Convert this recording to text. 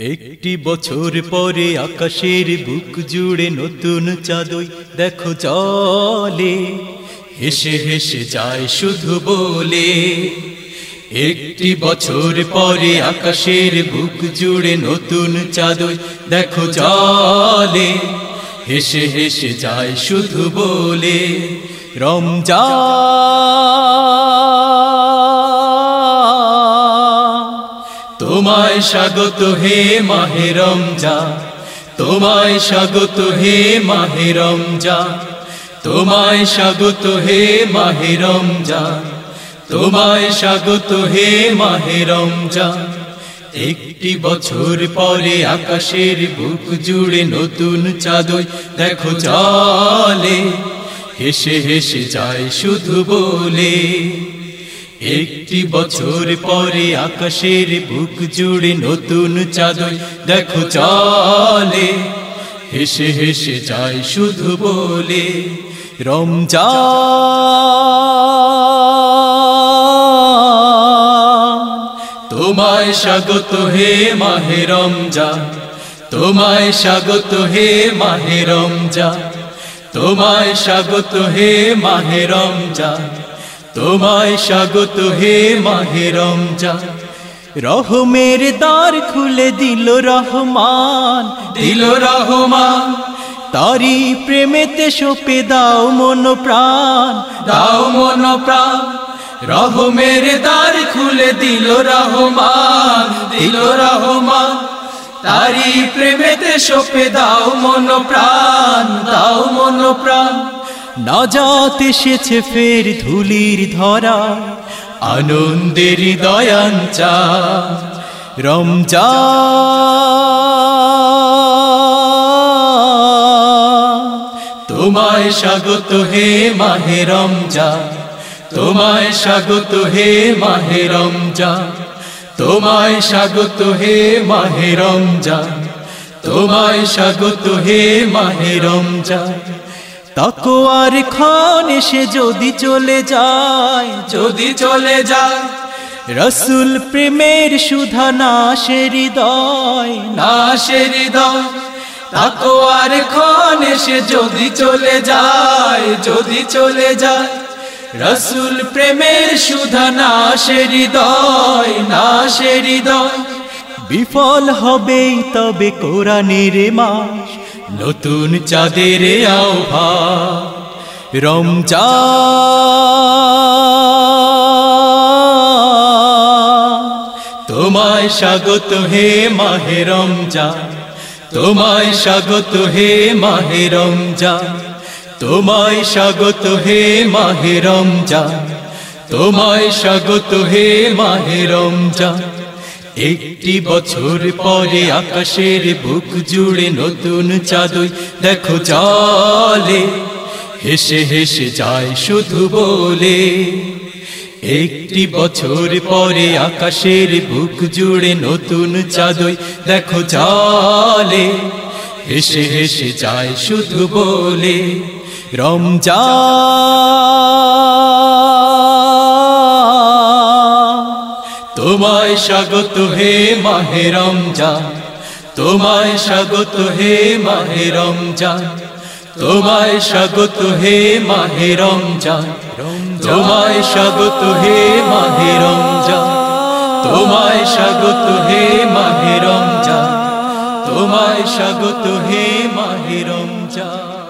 একটি বছর পরে আকাশের বুক জুড়ে নতুন চাঁদই দেখো চলে, হেসে হেসে যায় শুধু বলে। একটি বছর পরে আকাশের বুক জুড়ে নতুন চাঁদই দেখো চলে, হেসে হেসে যায় শুধু বলে। রমজান তোমায় স্বাগত হে মাহে রমজান, তোমায় স্বাগত হে মাহে রমজান, তোমায় স্বাগত হে মাহে রমজান, তোমায় স্বাগত হে মাহে রমজান। একটি বছর পরে আকাশের বুক জুড়ে নতুন চাঁদই দেখো চলে, হেসে হেসে যায় শুধু বলে। একটি বছর পরে আকাশের বুক জুড়ে নতুন চাঁদই দেখো চলে, হেসে হেসে যায় শুধু বলে। রমজান তোমায় স্বাগত হে মাহে রমজান, তোমায় স্বাগত হে মাহে রমজান, তোমায় স্বাগত হে মাহে রমজান, তোমায় স্বাগত হে মাহে রমজান। রহমের দ্বার খুলে দিল রহমান, দিল রহমান, তারি প্রেমেতে সঁপে দাও মন প্রাণ, দাও মন প্রাণ। রহমের দ্বার খুলে দিল রহমান, দিল রহমান, তারি প্রেমেতে সঁপে দাও মন প্রাণ, দাও মন প্রাণ। নাজাত এসেছে ফের ধুলির ধরা, আনন্দের দয়াঞ্চা। রমজান তোমায় স্বাগত হে মাহে রমজান, তোমায় স্বাগত হে মাহে রমজান, তোমায় স্বাগত হে মাহে রমজান, তোমায় স্বাগত হে মাহে রমজান। তাকওয়ার খান এসে যদি চলে যায়, যদি চলে যায়, রসুল প্রেমের সুধা নাশে হৃদয়, নাশে হৃদয়। তাকওয়ার খান এসে যদি চলে যায়, যদি চলে যায়, রসুল প্রেমের সুধা নাশে হৃদয়, নাশে হৃদয়। বিফল হবেই তবে কোরআনের মাস, নতুন চাঁদের আহ্বান। রমজান তোমায় স্বাগত হে মাহে রমজান, তোমায় স্বাগত হে মাহে রমজান, তোমায় স্বাগত হে মাহে রমজান, তোমায় স্বাগত হে মাহে রমজান। একটি বছর পরে আকাশের বুক জুড়ে নতুন চাঁদই দেখো চলে, হেসে হেসে যায় শুধু বলে। একটি বছর পরে আকাশের বুক জুড়ে নতুন চাঁদই দেখো চলে, হেসে হেসে যায় শুধু বলে। রমজান তোমায় স্বাগত হে মাহে রমজান, তোমায় স্বাগত হে মাহে রমজান, তোমায় স্বাগত হে মাহে রমজান, তোমায় স্বাগত হে মাহে রমজান, তোমায় স্বাগত হে মাহে রমজান, তোমায় স্বাগত হে মাহে রমজান।